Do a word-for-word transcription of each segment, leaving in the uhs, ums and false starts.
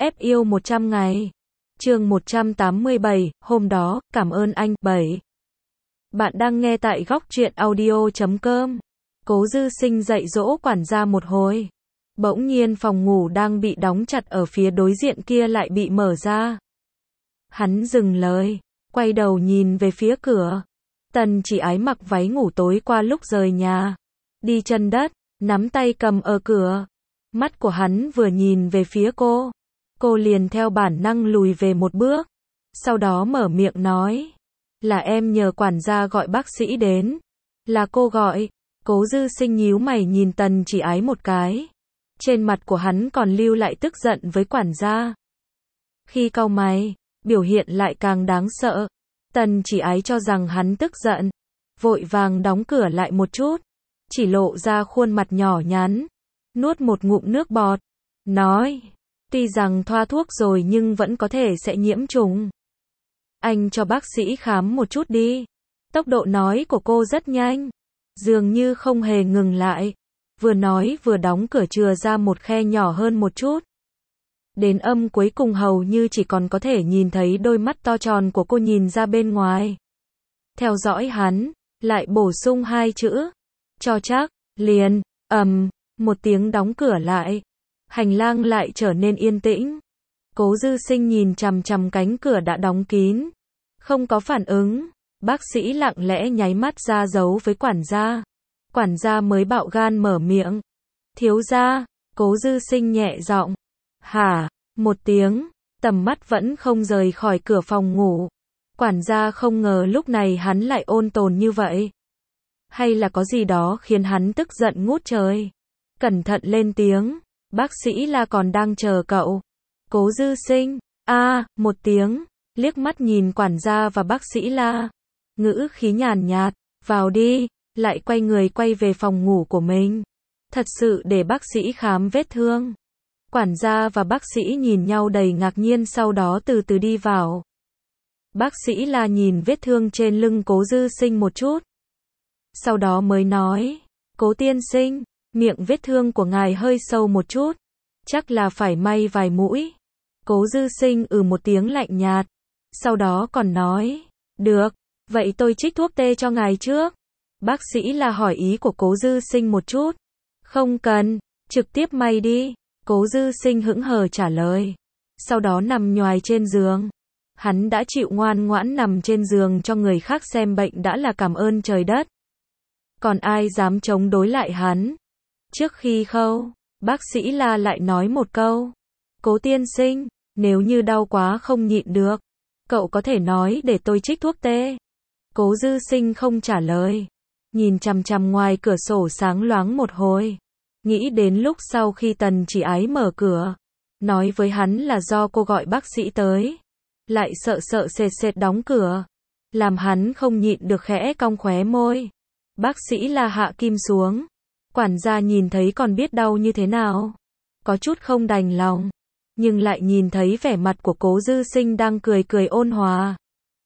ép yêu một trăm ngày. Chương một trăm tám mươi bảy, hôm đó, cảm ơn anh. bảy. Bạn đang nghe tại góc truyện audio chấm com. Cố Dư Sinh dạy dỗ quản gia một hồi. Bỗng nhiên phòng ngủ đang bị đóng chặt ở phía đối diện kia lại bị mở ra. Hắn dừng lời, quay đầu nhìn về phía cửa. Tần Chỉ Ái mặc váy ngủ tối qua lúc rời nhà, đi chân đất, nắm tay cầm ở cửa. Mắt của hắn vừa nhìn về phía cô, cô liền theo bản năng lùi về một bước, sau đó mở miệng nói, là em nhờ quản gia gọi bác sĩ đến. Là cô gọi. Cố Dư Sinh nhíu mày nhìn Tần Chỉ Ái một cái. Trên mặt của hắn còn lưu lại tức giận với quản gia. Khi cau mày, biểu hiện lại càng đáng sợ. Tần Chỉ Ái cho rằng hắn tức giận, vội vàng đóng cửa lại một chút, chỉ lộ ra khuôn mặt nhỏ nhắn, nuốt một ngụm nước bọt, nói, tuy rằng thoa thuốc rồi nhưng vẫn có thể sẽ nhiễm trùng. Anh cho bác sĩ khám một chút đi. Tốc độ nói của cô rất nhanh, dường như không hề ngừng lại, vừa nói vừa đóng cửa chừa ra một khe nhỏ hơn một chút. Đến âm cuối cùng hầu như chỉ còn có thể nhìn thấy đôi mắt to tròn của cô nhìn ra bên ngoài. Theo dõi hắn, lại bổ sung hai chữ, cho chắc, liền, ầm, một tiếng đóng cửa lại. Hành lang lại trở nên yên tĩnh. Cố Dư Sinh nhìn chằm chằm cánh cửa đã đóng kín, không có phản ứng. Bác sĩ lặng lẽ nháy mắt ra dấu với quản gia. Quản gia mới bạo gan mở miệng. Thiếu gia. Cố Dư Sinh nhẹ giọng. Hả? Một tiếng, tầm mắt vẫn không rời khỏi cửa phòng ngủ. Quản gia không ngờ lúc này hắn lại ôn tồn như vậy. Hay là có gì đó khiến hắn tức giận ngút trời. Cẩn thận lên tiếng. Bác sĩ là còn đang chờ cậu. Cố Dư Sinh. A, một tiếng, liếc mắt nhìn quản gia và bác sĩ la. Ngữ khí nhàn nhạt, vào đi, lại quay người quay về phòng ngủ của mình. Thật sự để bác sĩ khám vết thương. Quản gia và bác sĩ nhìn nhau đầy ngạc nhiên, sau đó từ từ đi vào. Bác sĩ la nhìn vết thương trên lưng Cố Dư Sinh một chút, sau đó mới nói, Cố tiên sinh, miệng vết thương của ngài hơi sâu một chút, chắc là phải may vài mũi. Cố Dư Sinh ừ một tiếng lạnh nhạt, sau đó còn nói, được, vậy tôi trích thuốc tê cho ngài trước. Bác sĩ là hỏi ý của Cố Dư Sinh một chút. Không cần, trực tiếp may đi. Cố Dư Sinh hững hờ trả lời. Sau đó nằm nhoài trên giường. Hắn đã chịu ngoan ngoãn nằm trên giường cho người khác xem bệnh đã là cảm ơn trời đất. Còn ai dám chống đối lại hắn? Trước khi khâu, bác sĩ la lại nói một câu. Cố tiên sinh, nếu như đau quá không nhịn được, cậu có thể nói để tôi trích thuốc tê. Cố Dư Sinh không trả lời, nhìn chằm chằm ngoài cửa sổ sáng loáng một hồi, nghĩ đến lúc sau khi Tần Chỉ Ái mở cửa, nói với hắn là do cô gọi bác sĩ tới, lại sợ sợ sệt sệt đóng cửa, làm hắn không nhịn được khẽ cong khóe môi. Bác sĩ là hạ kim xuống, quản gia nhìn thấy còn biết đau như thế nào, có chút không đành lòng, nhưng lại nhìn thấy vẻ mặt của Cố Dư Sinh đang cười cười ôn hòa,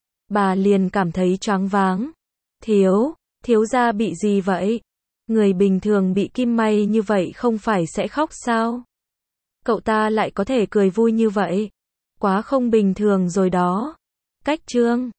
bà liền cảm thấy choáng váng. Thiếu, thiếu gia bị gì vậy? Người bình thường bị kim may như vậy không phải sẽ khóc sao? Cậu ta lại có thể cười vui như vậy, quá không bình thường rồi đó. Cách chương